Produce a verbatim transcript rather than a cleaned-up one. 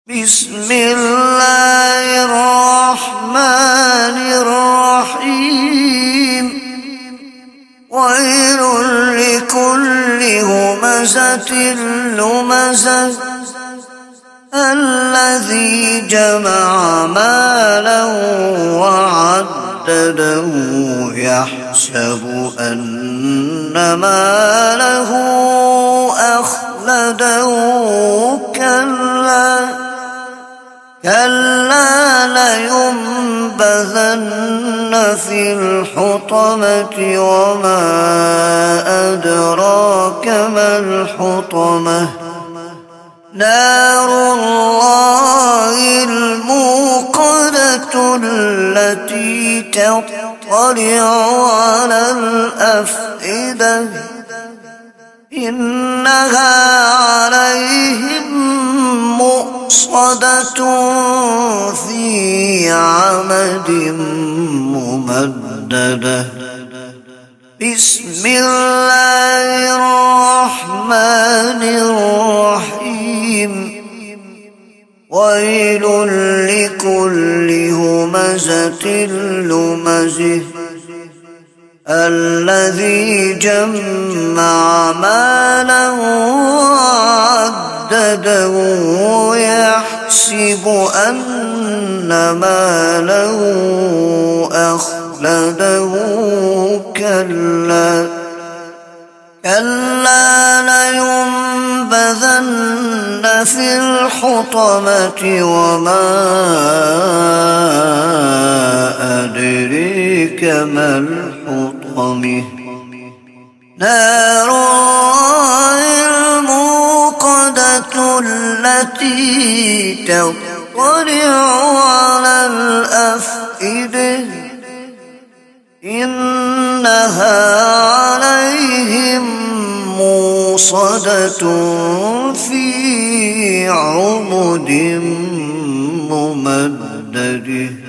بسم الله الرحمن الرحيم ويل لكل همزة لمزة الذي جمع مالا وعدده يحسب أن ماله أخلده كلا كلا لينبذن في الحطمة وما أدراك ما الحطمة نار الله الموقدة التي تطلع على الأفئدة إنها عليهم مؤصدة في عمد ممددة بسم الله الرحمن الرحيم ويل لكل همزة لمزة الذي جمع مالا وعدده يحسب أن ماله أخلده كلا كلا لينبذن في الحطمة وما أدريك ما الحطمة نار الله الموقدة التي تطلع على الأفئدة إنها عليهم موصدة في عمد ممدد